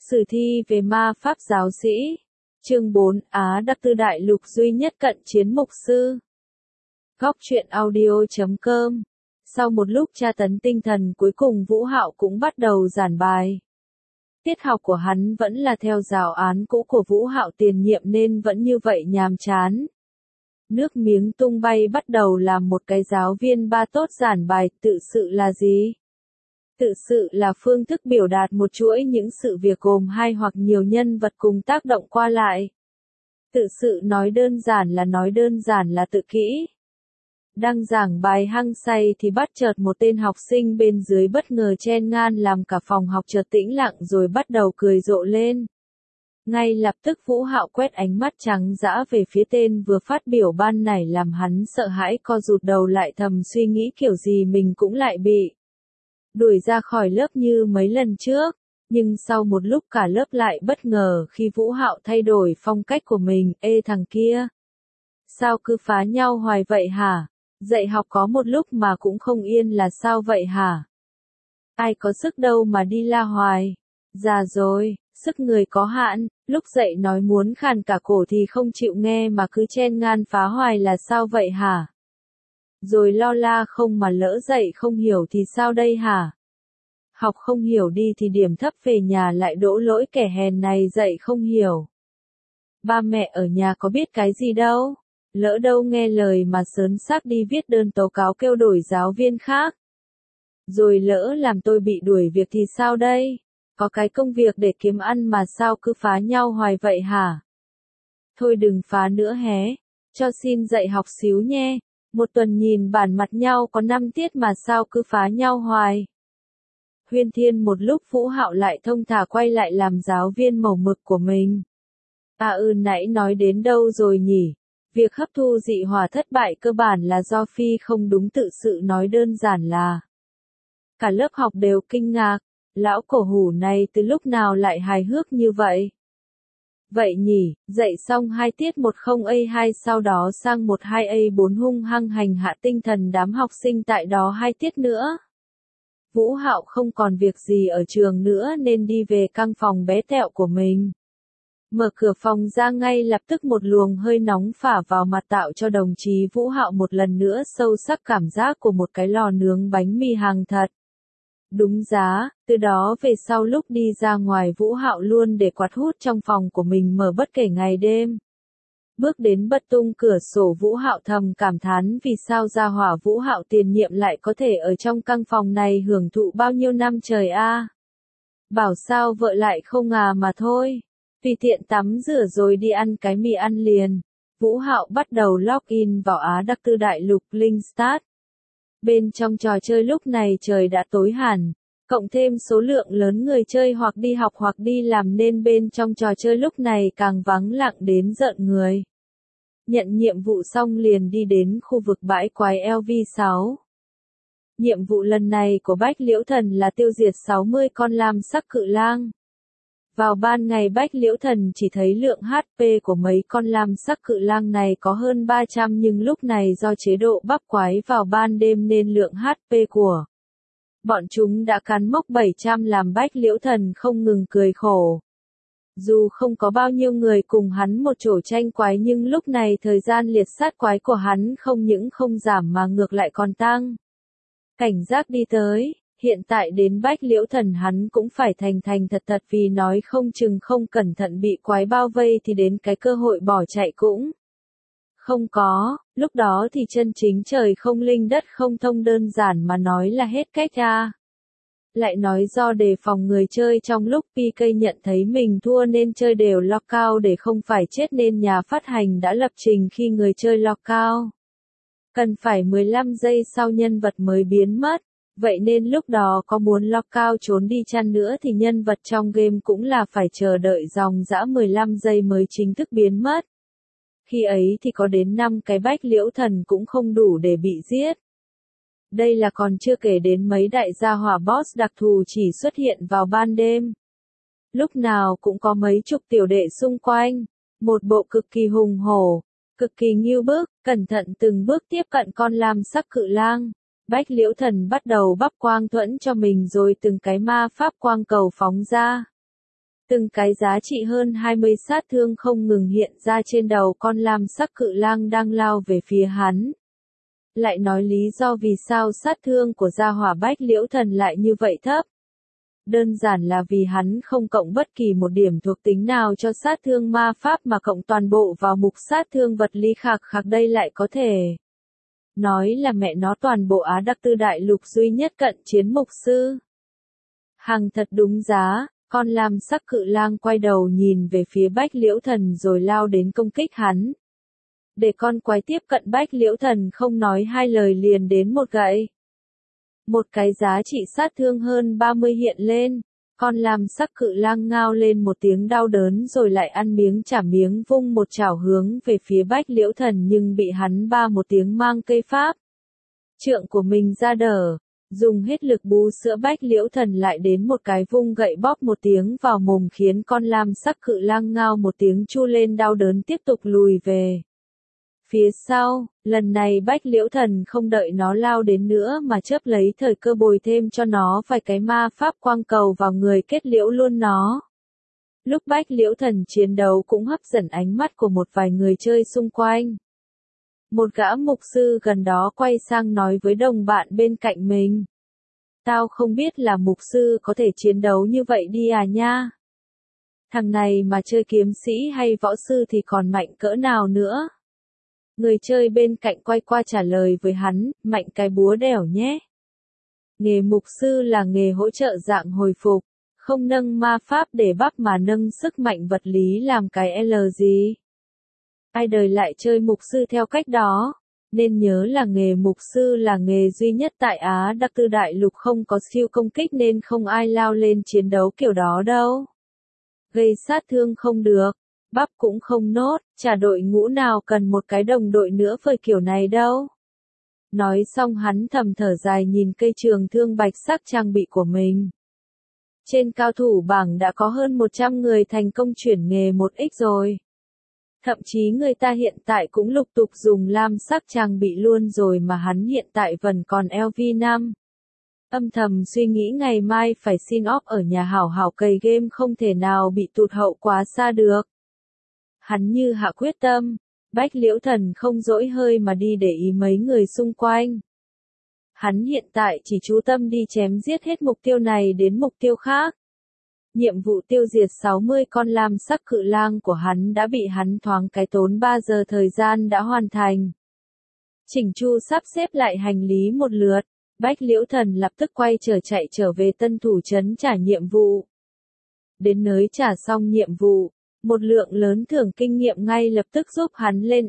Sử thi về ma pháp giáo sĩ. Chương 4, Á Đắc Tư Đại Lục duy nhất cận chiến mục sư. Góc truyện audio.com. Sau một lúc tra tấn tinh thần, cuối cùng Vũ Hạo cũng bắt đầu giảng bài. Tiết học của hắn vẫn là theo giáo án cũ của Vũ Hạo tiền nhiệm nên vẫn như vậy nhàm chán. Nước miếng tung bay bắt đầu làm một cái giáo viên ba tốt giảng bài. Tự sự là gì? Tự sự là phương thức biểu đạt một chuỗi những sự việc gồm hai hoặc nhiều nhân vật cùng tác động qua lại. Tự sự nói đơn giản là tự kỷ. Đang giảng bài hăng say thì bắt chợt một tên học sinh bên dưới bất ngờ chen ngang làm cả phòng học chợt tĩnh lặng rồi bắt đầu cười rộ lên. Ngay lập tức Vũ Hạo quét ánh mắt trắng dã về phía tên vừa phát biểu ban nãy làm hắn sợ hãi co rụt đầu lại thầm suy nghĩ kiểu gì mình cũng lại bị đuổi ra khỏi lớp như mấy lần trước, nhưng sau một lúc cả lớp lại bất ngờ khi Vũ Hạo thay đổi phong cách của mình. Ê thằng kia! Sao cứ phá nhau hoài vậy hả? Dạy học có một lúc mà cũng không yên là sao vậy hả? Ai có sức đâu mà đi la hoài. Già rồi, sức người có hạn, lúc dạy nói muốn khàn cả cổ thì không chịu nghe mà cứ chen ngang phá hoài là sao vậy hả? Rồi lo la không mà lỡ dạy không hiểu thì sao đây hả? Học không hiểu đi thì điểm thấp về nhà lại đổ lỗi kẻ hèn này dạy không hiểu. Ba mẹ ở nhà có biết cái gì đâu. Lỡ đâu nghe lời mà sớn xác đi viết đơn tố cáo kêu đổi giáo viên khác. Rồi lỡ làm tôi bị đuổi việc thì sao đây? Có cái công việc để kiếm ăn mà sao cứ phá nhau hoài vậy hả? Thôi đừng phá nữa hé. Cho xin dạy học xíu nhé. Một tuần nhìn bản mặt nhau có 5 tiết mà sao cứ phá nhau hoài. Huyên Thiên một lúc Vũ Hạo lại thông thả quay lại làm giáo viên màu mực của mình. Nãy nói đến đâu rồi nhỉ? Việc hấp thu dị hỏa thất bại cơ bản là do Phi không đúng. Tự sự nói đơn giản là cả lớp học đều kinh ngạc. Lão cổ hủ này từ lúc nào lại hài hước như vậy? Vậy nhỉ, dạy xong 2 tiết 10A2 sau đó sang 12A4 hung hăng hành hạ tinh thần đám học sinh tại đó 2 tiết nữa. Vũ Hạo không còn việc gì ở trường nữa nên đi về căn phòng bé tẹo của mình. Mở cửa phòng ra ngay lập tức một luồng hơi nóng phả vào mặt tạo cho đồng chí Vũ Hạo một lần nữa sâu sắc cảm giác của một cái lò nướng bánh mì hàng thật. Đúng giá, từ đó về sau lúc đi ra ngoài Vũ Hạo luôn để quạt hút trong phòng của mình mở bất kể ngày đêm. Bước đến bật tung cửa sổ Vũ Hạo thầm cảm thán vì sao gia hỏa Vũ Hạo tiền nhiệm lại có thể ở trong căn phòng này hưởng thụ bao nhiêu năm trời a. Bảo sao vợ lại không mà thôi. Vì tiện tắm rửa rồi đi ăn cái mì ăn liền. Vũ Hạo bắt đầu login vào Á Đắc Tư Đại Lục Link Start. Bên trong trò chơi lúc này trời đã tối hẳn, cộng thêm số lượng lớn người chơi hoặc đi học hoặc đi làm nên bên trong trò chơi lúc này càng vắng lặng đến rợn người. Nhận nhiệm vụ xong liền đi đến khu vực bãi quái LV6. Nhiệm vụ lần này của Bách Liễu Thần là tiêu diệt 60 con lam sắc cự lang. Vào ban ngày Bách Liễu Thần chỉ thấy lượng HP của mấy con lam sắc cự lang này có hơn 300 nhưng lúc này do chế độ bắp quái vào ban đêm nên lượng HP của bọn chúng đã cán mốc 700 làm Bách Liễu Thần không ngừng cười khổ. Dù không có bao nhiêu người cùng hắn một chỗ tranh quái nhưng lúc này thời gian liệt sát quái của hắn không những không giảm mà ngược lại còn tăng. Cảnh giác đi tới. Hiện tại đến Bách Liễu Thần hắn cũng phải thành thật vì nói không chừng không cẩn thận bị quái bao vây thì đến cái cơ hội bỏ chạy cũng không có, lúc đó thì chân chính trời không linh đất không thông đơn giản mà nói là hết cách a. Lại nói do đề phòng người chơi trong lúc PK nhận thấy mình thua nên chơi đều lockout để không phải chết nên nhà phát hành đã lập trình khi người chơi lockout. Cần phải 15 giây sau nhân vật mới biến mất. Vậy nên lúc đó có muốn lockout trốn đi chăng nữa thì nhân vật trong game cũng là phải chờ đợi dòng dã 15 giây mới chính thức biến mất. Khi ấy thì có đến 5 cái Bách Liễu Thần cũng không đủ để bị giết. Đây là còn chưa kể đến mấy đại gia hỏa boss đặc thù chỉ xuất hiện vào ban đêm. Lúc nào cũng có mấy chục tiểu đệ xung quanh, một bộ cực kỳ hùng hổ, cực kỳ nghiêu bức, cẩn thận từng bước tiếp cận con lam sắc cự lang. Bách Liễu Thần bắt đầu bắp quang thuẫn cho mình rồi từng cái ma pháp quang cầu phóng ra. Từng cái giá trị hơn 20 sát thương không ngừng hiện ra trên đầu con lam sắc cự lang đang lao về phía hắn. Lại nói lý do vì sao sát thương của gia hỏa Bách Liễu Thần lại như vậy thấp. Đơn giản là vì hắn không cộng bất kỳ một điểm thuộc tính nào cho sát thương ma pháp mà cộng toàn bộ vào mục sát thương vật lý khạc khạc, đây lại có thể nói là mẹ nó toàn bộ Á Đặc Tư Đại Lục duy nhất cận chiến mục sư. Hàng thật đúng giá, con lam sắc cự lang quay đầu nhìn về phía Bách Liễu Thần rồi lao đến công kích hắn. Để con quái tiếp cận Bách Liễu Thần không nói hai lời liền đến một gậy. Một cái giá trị sát thương hơn 30 hiện lên, con lam sắc cự lang ngao lên một tiếng đau đớn rồi lại ăn miếng trả miếng vung một chảo hướng về phía Bách Liễu Thần nhưng bị hắn ba một tiếng mang cây pháp trượng của mình ra đỡ, dùng hết lực bú sữa Bách Liễu Thần lại đến một cái vung gậy bóp một tiếng vào mồm khiến con lam sắc cự lang ngao một tiếng chu lên đau đớn tiếp tục lùi về phía sau. Lần này Bách Liễu Thần không đợi nó lao đến nữa mà chớp lấy thời cơ bồi thêm cho nó vài cái ma pháp quang cầu vào người kết liễu luôn nó. Lúc Bách Liễu Thần chiến đấu cũng hấp dẫn ánh mắt của một vài người chơi xung quanh. Một gã mục sư gần đó quay sang nói với đồng bạn bên cạnh mình. Tao không biết là mục sư có thể chiến đấu như vậy đi à nha. Thằng này mà chơi kiếm sĩ hay võ sư thì còn mạnh cỡ nào nữa. Người chơi bên cạnh quay qua trả lời với hắn, mạnh cái búa đẻo nhé. Nghề mục sư là nghề hỗ trợ dạng hồi phục, không nâng ma pháp để bắp mà nâng sức mạnh vật lý làm cái L gì. Ai đời lại chơi mục sư theo cách đó, nên nhớ là nghề mục sư là nghề duy nhất tại Á Đặc Tư Đại Lục không có siêu công kích nên không ai lao lên chiến đấu kiểu đó đâu. Gây sát thương không được. Bắp cũng không nốt, chả đội ngũ nào cần một cái đồng đội nữa phơi kiểu này đâu. Nói xong hắn thầm thở dài nhìn cây trường thương bạch sắc trang bị của mình. Trên cao thủ bảng đã có hơn 100 người thành công chuyển nghề 1x rồi. Thậm chí người ta hiện tại cũng lục tục dùng lam sắc trang bị luôn rồi mà hắn hiện tại vẫn còn LV5. Âm thầm suy nghĩ ngày mai phải xin off ở nhà hảo hảo cày game không thể nào bị tụt hậu quá xa được. Hắn như hạ quyết tâm, Bách Liễu Thần không dỗi hơi mà đi để ý mấy người xung quanh. Hắn hiện tại chỉ chú tâm đi chém giết hết mục tiêu này đến mục tiêu khác. Nhiệm vụ tiêu diệt 60 con lam sắc cự lang của hắn đã bị hắn thoáng cái tốn 3 giờ thời gian đã hoàn thành. Chỉnh chu sắp xếp lại hành lý một lượt, Bách Liễu Thần lập tức quay chạy trở về Tân Thủ Trấn trả nhiệm vụ. Đến nơi trả xong nhiệm vụ, một lượng lớn thưởng kinh nghiệm ngay lập tức giúp hắn lên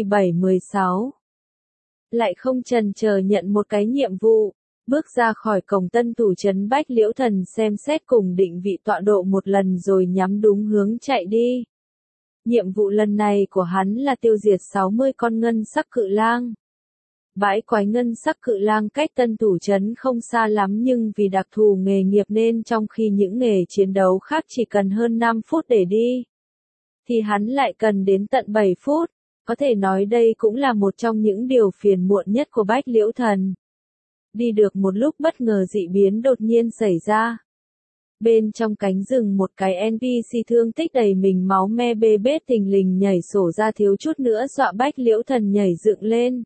LV716. Lại không chần chờ nhận một cái nhiệm vụ, bước ra khỏi cổng Tân Thủ Trấn Bách Liễu Thần xem xét cùng định vị tọa độ một lần rồi nhắm đúng hướng chạy đi. Nhiệm vụ lần này của hắn là tiêu diệt 60 con ngân sắc cự lang. Bãi quái ngân sắc cự lang cách Tân Thủ Trấn không xa lắm nhưng vì đặc thù nghề nghiệp nên trong khi những nghề chiến đấu khác chỉ cần hơn 5 phút để đi, thì hắn lại cần đến tận 7 phút. Có thể nói đây cũng là một trong những điều phiền muộn nhất của Bách Liễu Thần. Đi được một lúc bất ngờ dị biến đột nhiên xảy ra. Bên trong cánh rừng một cái NPC thương tích đầy mình máu me bê bết thình lình nhảy sổ ra thiếu chút nữa dọa Bách Liễu Thần nhảy dựng lên.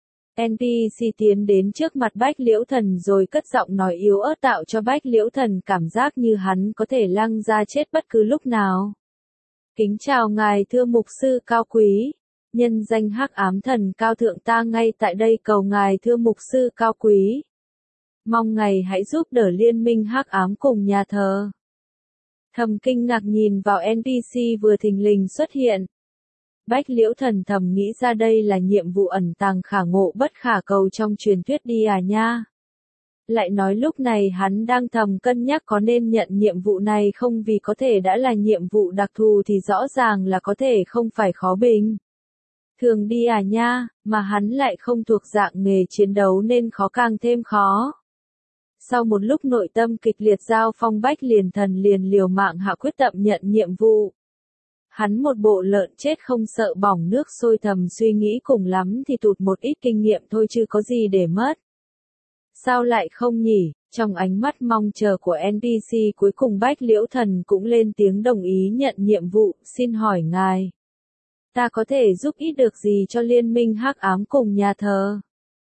NPC tiến đến trước mặt Bách Liễu Thần rồi cất giọng nói yếu ớt tạo cho Bách Liễu Thần cảm giác như hắn có thể lăng ra chết bất cứ lúc nào. Kính chào ngài thưa mục sư cao quý. Nhân danh Hắc Ám Thần cao thượng ta ngay tại đây cầu ngài thưa mục sư cao quý. Mong ngài hãy giúp đỡ liên minh Hắc Ám cùng nhà thờ. Thầm kinh ngạc nhìn vào NPC vừa thình lình xuất hiện. Bách Liễu Thần thầm nghĩ ra đây là nhiệm vụ ẩn tàng khả ngộ bất khả cầu trong truyền thuyết đi à nha. Lại nói lúc này hắn đang thầm cân nhắc có nên nhận nhiệm vụ này không vì có thể đã là nhiệm vụ đặc thù thì rõ ràng là có thể không phải khó bình thường đi à nha, mà hắn lại không thuộc dạng nghề chiến đấu nên khó càng thêm khó. Sau một lúc nội tâm kịch liệt giao phong Bách Thần liền liều mạng hạ quyết tâm nhận nhiệm vụ. Hắn một bộ lợn chết không sợ bỏng nước sôi thầm suy nghĩ cùng lắm thì tụt một ít kinh nghiệm thôi chứ có gì để mất. Sao lại không nhỉ, Trong ánh mắt mong chờ của NPC cuối cùng Bách Liễu Thần cũng lên tiếng đồng ý nhận nhiệm vụ, xin hỏi ngài. Ta có thể giúp ích được gì cho liên minh hắc ám cùng nhà thờ?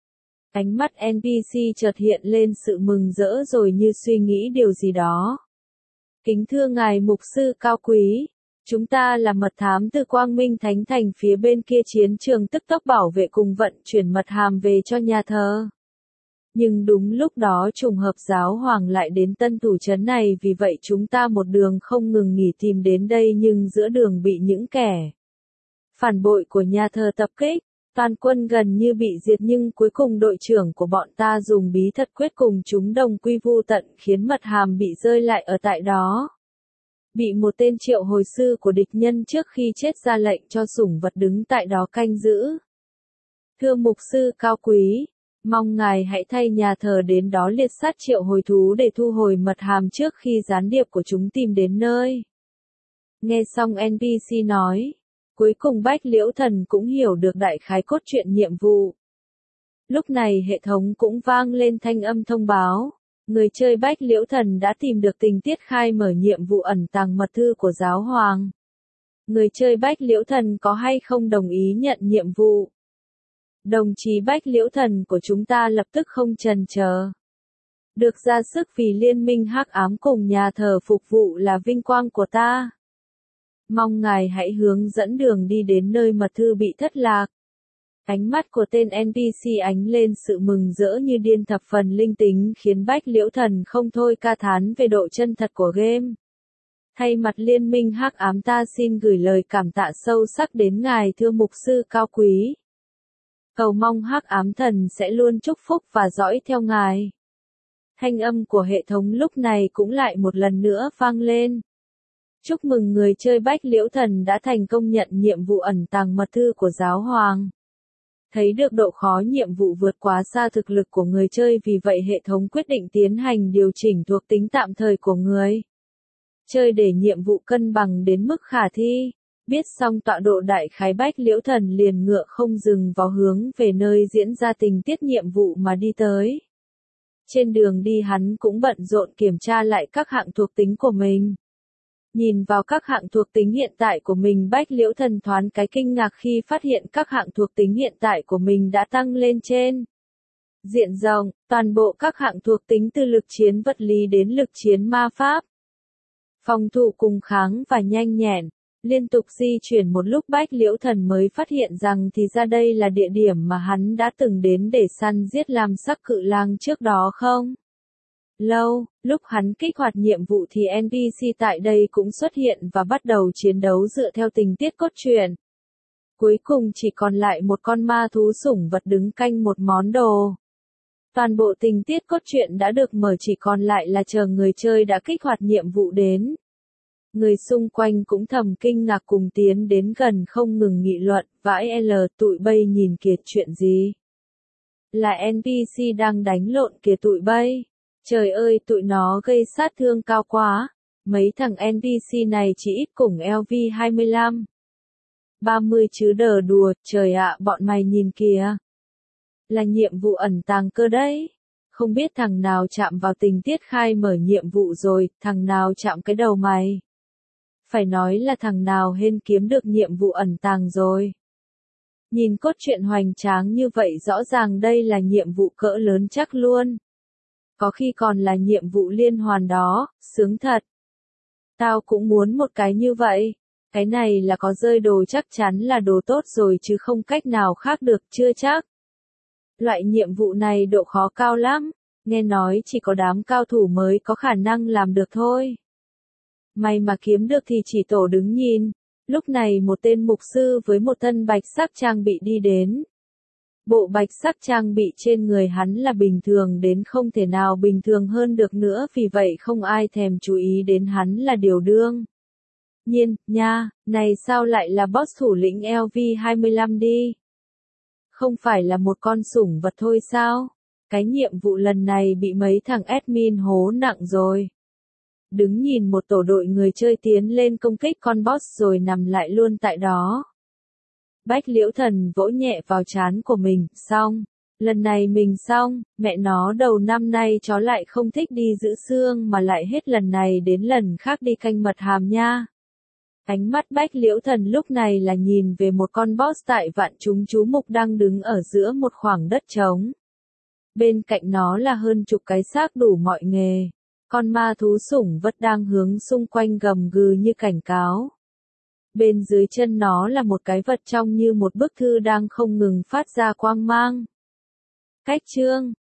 Ánh mắt NPC chợt hiện lên sự mừng rỡ rồi như suy nghĩ điều gì đó. Kính thưa ngài mục sư cao quý, chúng ta là mật thám từ Quang Minh Thánh Thành phía bên kia chiến trường tức tốc bảo vệ cùng vận chuyển mật hàm về cho nhà thờ. Nhưng đúng lúc đó trùng hợp giáo hoàng lại đến tân thủ trấn này vì vậy chúng ta một đường không ngừng nghỉ tìm đến đây nhưng giữa đường bị những kẻ phản bội của nhà thờ tập kích. Toàn quân gần như bị diệt nhưng cuối cùng đội trưởng của bọn ta dùng bí thuật quyết cùng chúng đồng quy vu tận khiến mật hàm bị rơi lại ở tại đó. Bị một tên triệu hồi sư của địch nhân trước khi chết ra lệnh cho sủng vật đứng tại đó canh giữ. Thưa mục sư cao quý, mong ngài hãy thay nhà thờ đến đó liệt sát triệu hồi thú để thu hồi mật hàm trước khi gián điệp của chúng tìm đến nơi. Nghe xong NPC nói. Cuối cùng Bách Liễu Thần cũng hiểu được đại khái cốt truyện nhiệm vụ. Lúc này hệ thống cũng vang lên thanh âm thông báo. Người chơi Bách Liễu Thần đã tìm được tình tiết khai mở nhiệm vụ ẩn tàng mật thư của giáo hoàng. Người chơi Bách Liễu Thần có hay không đồng ý nhận nhiệm vụ? Đồng chí Bách Liễu Thần của chúng ta lập tức không chần chờ. Được ra sức vì liên minh hắc ám cùng nhà thờ phục vụ là vinh quang của ta. Mong ngài hãy hướng dẫn đường đi đến nơi mật thư bị thất lạc. Ánh mắt của tên NPC ánh lên sự mừng rỡ như điên thập phần linh tính khiến Bách Liễu Thần không thôi ca thán về độ chân thật của game. Thay mặt liên minh hắc ám ta xin gửi lời cảm tạ sâu sắc đến ngài thưa mục sư cao quý. Cầu mong hắc ám thần sẽ luôn chúc phúc và dõi theo ngài. Thanh âm của hệ thống lúc này cũng lại một lần nữa vang lên. Chúc mừng người chơi Bách Liễu Thần đã thành công nhận nhiệm vụ ẩn tàng mật thư của giáo hoàng. Thấy được độ khó nhiệm vụ vượt quá xa thực lực của người chơi vì vậy hệ thống quyết định tiến hành điều chỉnh thuộc tính tạm thời của người chơi để nhiệm vụ cân bằng đến mức khả thi. Biết xong tọa độ đại khái Bách Liễu Thần liền ngựa không dừng vào hướng về nơi diễn ra tình tiết nhiệm vụ mà đi tới. Trên đường đi hắn cũng bận rộn kiểm tra lại các hạng thuộc tính của mình. Nhìn vào các hạng thuộc tính hiện tại của mình Bách Liễu Thần thoáng cái kinh ngạc khi phát hiện các hạng thuộc tính hiện tại của mình đã tăng lên trên diện rộng, toàn bộ các hạng thuộc tính từ lực chiến vật lý đến lực chiến ma pháp. Phòng thủ cùng kháng và nhanh nhẹn, liên tục di chuyển một lúc Bách Liễu Thần mới phát hiện rằng thì ra đây là địa điểm mà hắn đã từng đến để săn giết làm sắc cự lang trước đó không? Lâu, lúc hắn kích hoạt nhiệm vụ thì NPC tại đây cũng xuất hiện và bắt đầu chiến đấu dựa theo tình tiết cốt truyện. Cuối cùng chỉ còn lại một con ma thú sủng vật đứng canh một món đồ. Toàn bộ tình tiết cốt truyện đã được mở chỉ còn lại là chờ người chơi đã kích hoạt nhiệm vụ đến. Người xung quanh cũng thầm kinh ngạc cùng tiến đến gần không ngừng nghị luận, vãi tụi bay nhìn kìa chuyện gì? Là NPC đang đánh lộn kìa tụi bay. Trời ơi tụi nó gây sát thương cao quá, mấy thằng NPC này chỉ ít cùng LV25. 30 chứ đờ đùa, trời ạ bọn mày nhìn kìa. Là nhiệm vụ ẩn tàng cơ đấy. Không biết thằng nào chạm vào tình tiết khai mở nhiệm vụ rồi, thằng nào chạm cái đầu mày. Phải nói là thằng nào hên kiếm được nhiệm vụ ẩn tàng rồi. Nhìn cốt truyện hoành tráng như vậy rõ ràng đây là nhiệm vụ cỡ lớn chắc luôn. Có khi còn là nhiệm vụ liên hoàn đó, sướng thật. Tao cũng muốn một cái như vậy. Cái này là có rơi đồ chắc chắn là đồ tốt rồi chứ không cách nào khác được chưa chắc. Loại nhiệm vụ này độ khó cao lắm, nghe nói chỉ có đám cao thủ mới có khả năng làm được thôi. May mà kiếm được thì chỉ tổ đứng nhìn. Lúc này một tên mục sư với một thân bạch sắc trang bị đi đến. Bộ bạch sắc trang bị trên người hắn là bình thường đến không thể nào bình thường hơn được nữa vì vậy không ai thèm chú ý đến hắn là điều đương nhiên, nha, này sao lại là boss thủ lĩnh LV25 đi? Không phải là một con sủng vật thôi sao? Cái nhiệm vụ lần này bị mấy thằng admin hố nặng rồi. Đứng nhìn một tổ đội người chơi tiến lên công kích con boss rồi nằm lại luôn tại đó. Bách Liễu Thần vỗ nhẹ vào trán của mình, xong. Lần này mình xong, mẹ nó đầu năm nay chó lại không thích đi giữ xương mà lại hết lần này đến lần khác đi canh mật hàm nha. Ánh mắt Bách Liễu Thần lúc này là nhìn về một con boss tại vạn chúng chú mục đang đứng ở giữa một khoảng đất trống. Bên cạnh nó là hơn chục cái xác đủ mọi nghề. Con ma thú sủng vật đang hướng xung quanh gầm gừ như cảnh cáo. Bên dưới chân nó là một cái vật trông như một bức thư đang không ngừng phát ra quang mang. Cách chương